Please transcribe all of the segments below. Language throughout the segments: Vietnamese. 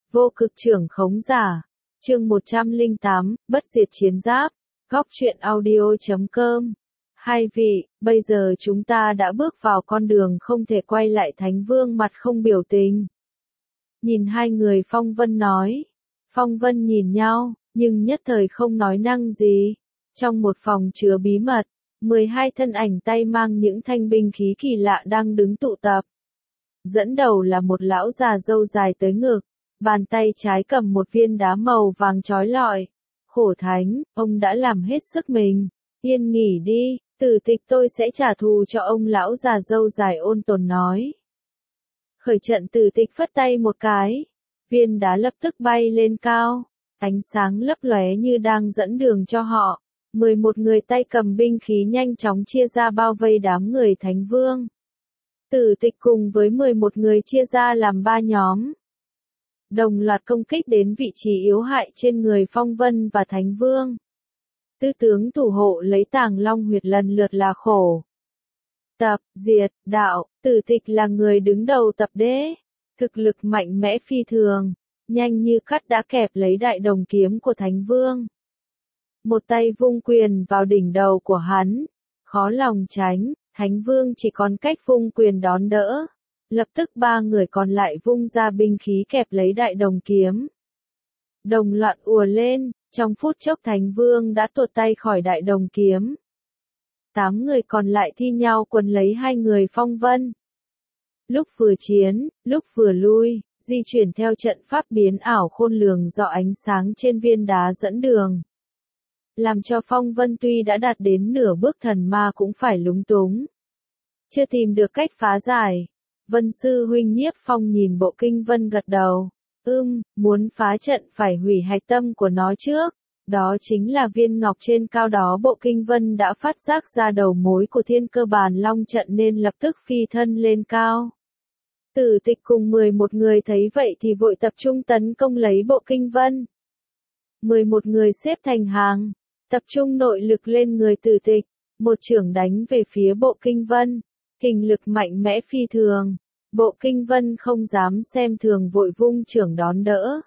Vô cực trưởng khống giả. Chương 108, bất diệt chiến giáp. Góc truyện audio.com. Hai vị, bây giờ chúng ta đã bước vào con đường không thể quay lại. Thánh Vương mặt không biểu tình. Nhìn hai người Phong Vân nói. Phong Vân nhìn nhau, nhưng nhất thời không nói năng gì. Trong một phòng chứa bí mật, 12 thân ảnh tay mang những thanh binh khí kỳ lạ đang đứng tụ tập. Dẫn đầu là một lão già râu dài tới ngực, bàn tay trái cầm một viên đá màu vàng chói lọi. Khổ Thánh, ông đã làm hết sức mình, yên nghỉ đi, Tử Tịch tôi sẽ trả thù cho ông. Lão già râu dài ôn tồn nói. Khởi trận Tử Tịch phất tay một cái, viên đá lập tức bay lên cao, ánh sáng lấp lóe như đang dẫn đường cho họ. 11 người tay cầm binh khí nhanh chóng chia ra bao vây đám người Thánh Vương. Tử Tịch cùng với 11 người chia ra làm 3 nhóm. Đồng loạt công kích đến vị trí yếu hại trên người Phong Vân và Thánh Vương. Tứ tướng thủ hộ lấy Tàng Long huyệt lần lượt là Khổ, Tập, Diệt, Đạo. Tử Tịch là người đứng đầu tập đế, thực lực mạnh mẽ phi thường, nhanh như cắt đã kẹp lấy đại đồng kiếm của Thánh Vương. Một tay vung quyền vào đỉnh đầu của hắn, khó lòng tránh, Thánh Vương chỉ còn cách vung quyền đón đỡ. Lập tức 3 người còn lại vung ra binh khí kẹp lấy đại đồng kiếm. Đồng loạt ùa lên, trong phút chốc Thánh Vương đã tuột tay khỏi đại đồng kiếm. 8 người còn lại thi nhau quấn lấy hai người Phong Vân. Lúc vừa chiến, lúc vừa lui, di chuyển theo trận pháp biến ảo khôn lường do ánh sáng trên viên đá dẫn đường. Làm cho Phong Vân tuy đã đạt đến nửa bước thần ma cũng phải lúng túng. Chưa tìm được cách phá giải. Vân sư huynh Nhiếp Phong nhìn bộ kinh vân gật đầu. Muốn phá trận phải hủy hạch tâm của nó trước. Đó chính là viên ngọc trên cao đó. Bộ kinh vân đã phát giác ra đầu mối của thiên cơ bàn long trận nên lập tức phi thân lên cao. Tử Tịch cùng 11 người thấy vậy thì vội tập trung tấn công lấy bộ kinh vân. 11 người xếp thành hàng, tập trung nội lực lên người Tử Tịch, một chưởng đánh về phía bộ kinh vân. Kình lực mạnh mẽ phi thường, bộ kinh vân không dám xem thường vội vung chưởng đón đỡ.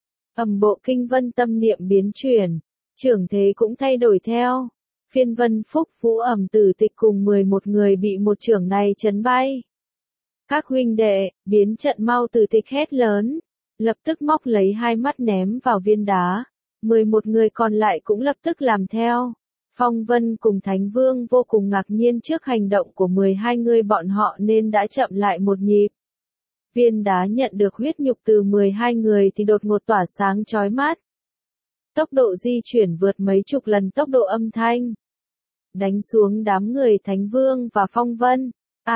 Bộ kinh vân tâm niệm biến chuyển, chưởng thế cũng thay đổi theo. Phiên vân phúc vũ Tử Tịch cùng 11 người bị một chưởng này chấn bay. Các huynh đệ, biến trận mau. Tử Tịch hét lớn, lập tức móc lấy hai mắt ném vào viên đá. 11 người còn lại cũng lập tức làm theo. Phong Vân cùng Thánh Vương vô cùng ngạc nhiên trước hành động của 12 người bọn họ nên đã chậm lại một nhịp. Viên đá nhận được huyết nhục từ 12 người thì đột ngột tỏa sáng chói mắt. Tốc độ di chuyển vượt mấy chục lần tốc độ âm thanh. Đánh xuống đám người Thánh Vương và Phong Vân.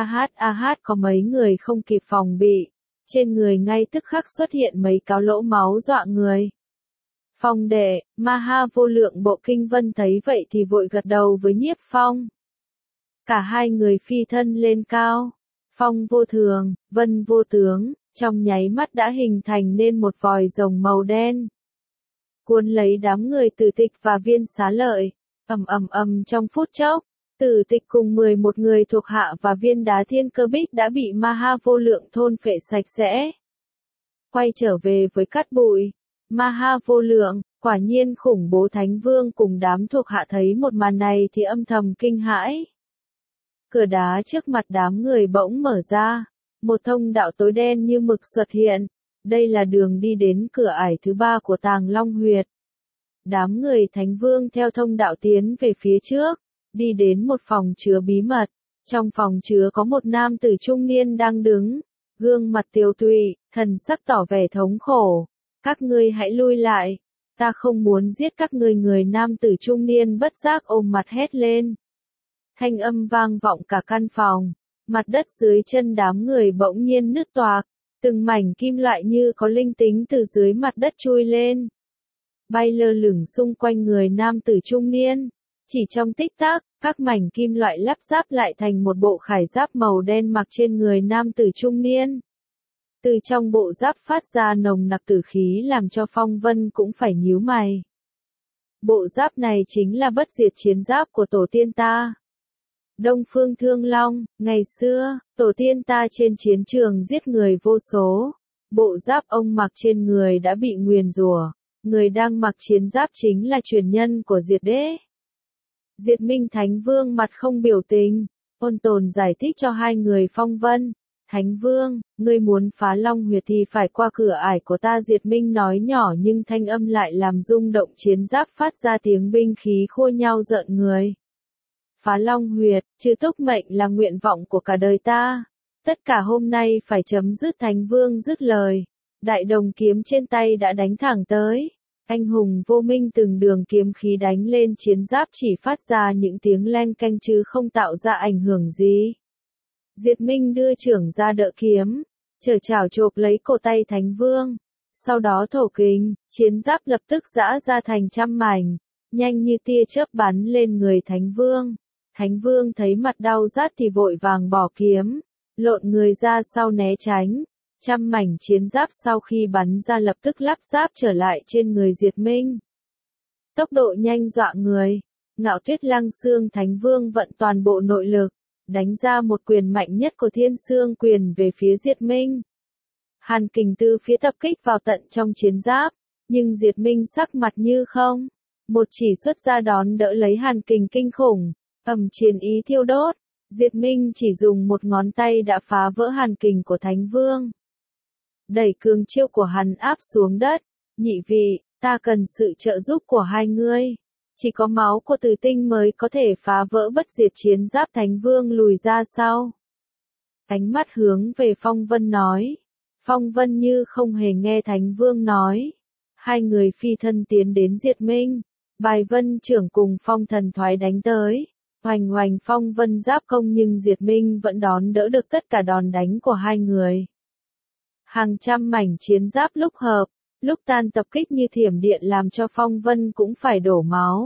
Có mấy người không kịp phòng bị. Trên người ngay tức khắc xuất hiện mấy cáo lỗ máu dọa người. Phong đệ, Maha Vô Lượng bộ kinh vân thấy vậy thì vội gật đầu với Nhiếp Phong. Cả hai người phi thân lên cao. Phong vô thường, Vân vô tướng, trong nháy mắt đã hình thành nên một vòi rồng màu đen. Cuốn lấy đám người Tử Tịch và Viên Xá Lợi. Trong phút chốc, Tử Tịch cùng 11 người thuộc hạ và viên đá thiên cơ bích đã bị Maha Vô Lượng thôn phệ sạch sẽ. Quay trở về với cát bụi. Maha Vô Lượng, quả nhiên khủng bố. Thánh Vương cùng đám thuộc hạ thấy một màn này thì âm thầm kinh hãi. Cửa đá trước mặt đám người bỗng mở ra, một thông đạo tối đen như mực xuất hiện. Đây là đường đi đến cửa ải thứ 3 của Tàng Long huyệt. Đám người Thánh Vương theo thông đạo tiến về phía trước, đi đến một phòng chứa bí mật. Trong phòng chứa có một nam tử trung niên đang đứng, gương mặt tiều tụy, thần sắc tỏ vẻ thống khổ. Các ngươi hãy lui lại, ta không muốn giết các ngươi. Người nam tử trung niên bất giác ôm mặt hét lên. Thanh âm vang vọng cả căn phòng, mặt đất dưới chân đám người bỗng nhiên nứt toạc, từng mảnh kim loại như có linh tính từ dưới mặt đất chui lên, bay lơ lửng xung quanh người nam tử trung niên. Chỉ trong tích tắc, các mảnh kim loại lắp ráp lại thành một bộ khải giáp màu đen mặc trên người nam tử trung niên. Từ trong bộ giáp phát ra nồng nặc tử khí làm cho Phong Vân cũng phải nhíu mày. Bộ giáp này chính là bất diệt chiến giáp của tổ tiên ta. Đông Phương Thương Long, ngày xưa, tổ tiên ta trên chiến trường giết người vô số. Bộ giáp ông mặc trên người đã bị nguyền rủa, người đang mặc chiến giáp chính là truyền nhân của Diệt Đế. Diệt Minh Thánh Vương mặt không biểu tình, ôn tồn giải thích cho hai người Phong Vân. Thánh Vương, ngươi muốn phá Long Huyệt thì phải qua cửa ải của ta. Diệt Minh nói nhỏ nhưng thanh âm lại làm rung động chiến giáp, phát ra tiếng binh khí khô nhau rợn người. Phá Long Huyệt, trừ túc mệnh là nguyện vọng của cả đời ta. Tất cả hôm nay phải chấm dứt. Thánh Vương dứt lời. Đại đồng kiếm trên tay đã đánh thẳng tới. Anh hùng vô minh, từng đường kiếm khí đánh lên chiến giáp chỉ phát ra những tiếng leng keng chứ không tạo ra ảnh hưởng gì. Diệt Minh đưa chưởng ra đỡ kiếm, trở chảo chộp lấy cổ tay Thánh Vương. Sau đó thổ kình, chiến giáp lập tức giã ra thành trăm mảnh, nhanh như tia chớp bắn lên người Thánh Vương. Thánh Vương thấy mặt đau rát thì vội vàng bỏ kiếm, lộn người ra sau né tránh. Trăm mảnh chiến giáp sau khi bắn ra lập tức lắp ráp trở lại trên người Diệt Minh. Tốc độ nhanh dọa người, Ngạo Tuyết Lăng Xương Thánh Vương vận toàn bộ nội lực, đánh ra một quyền mạnh nhất của Thiên Xương Quyền về phía Diệt Minh. Hàn kình từ phía tập kích vào tận trong chiến giáp, nhưng Diệt Minh sắc mặt như không. Một chỉ xuất ra đón đỡ lấy hàn kình kinh khủng, chiến ý thiêu đốt. Diệt Minh chỉ dùng một ngón tay đã phá vỡ hàn kình của Thánh Vương. Đẩy cường chiêu của hắn áp xuống đất. Nhị vị, ta cần sự trợ giúp của hai ngươi. Chỉ có máu của Tử Tinh mới có thể phá vỡ bất diệt chiến giáp. Thánh Vương lùi ra sau. Ánh mắt hướng về Phong Vân nói. Phong Vân như không hề nghe Thánh Vương nói. Hai người phi thân tiến đến Diệt Minh. Bài Vân trưởng cùng Phong Thần Thoái đánh tới. Hoành hoành Phong Vân giáp công nhưng Diệt Minh vẫn đón đỡ được tất cả đòn đánh của hai người. Hàng trăm mảnh chiến giáp lúc hợp, lúc tan tập kích như thiểm điện làm cho Phong Vân cũng phải đổ máu.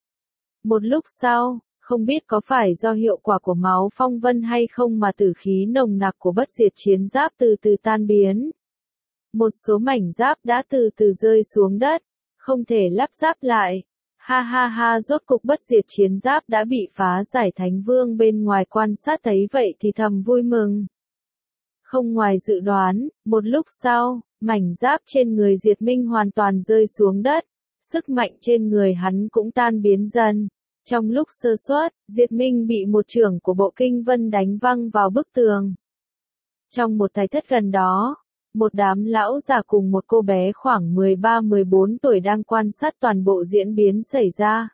Một lúc sau, không biết có phải do hiệu quả của máu Phong Vân hay không mà tử khí nồng nặc của bất diệt chiến giáp từ từ tan biến. Một số mảnh giáp đã từ từ rơi xuống đất, không thể lắp ráp lại. Ha ha ha, rốt cục bất diệt chiến giáp đã bị phá giải. Thánh Vương bên ngoài quan sát thấy vậy thì thầm vui mừng. Không ngoài dự đoán, một lúc sau, mảnh giáp trên người Diệt Minh hoàn toàn rơi xuống đất, sức mạnh trên người hắn cũng tan biến dần. Trong lúc sơ suất, Diệt Minh bị một chưởng của Bộ Kinh Vân đánh văng vào bức tường. Trong một thạch thất gần đó, một đám lão già cùng một cô bé khoảng 13-14 tuổi đang quan sát toàn bộ diễn biến xảy ra.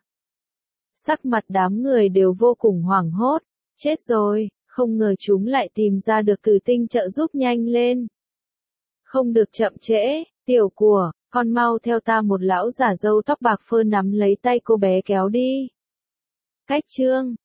Sắc mặt đám người đều vô cùng hoảng hốt. Chết rồi, không ngờ chúng lại tìm ra được Tử Tinh trợ giúp, nhanh lên. Không được chậm trễ, tiểu của, con mau theo ta. Một lão giả râu tóc bạc phơ nắm lấy tay cô bé kéo đi. Cách chương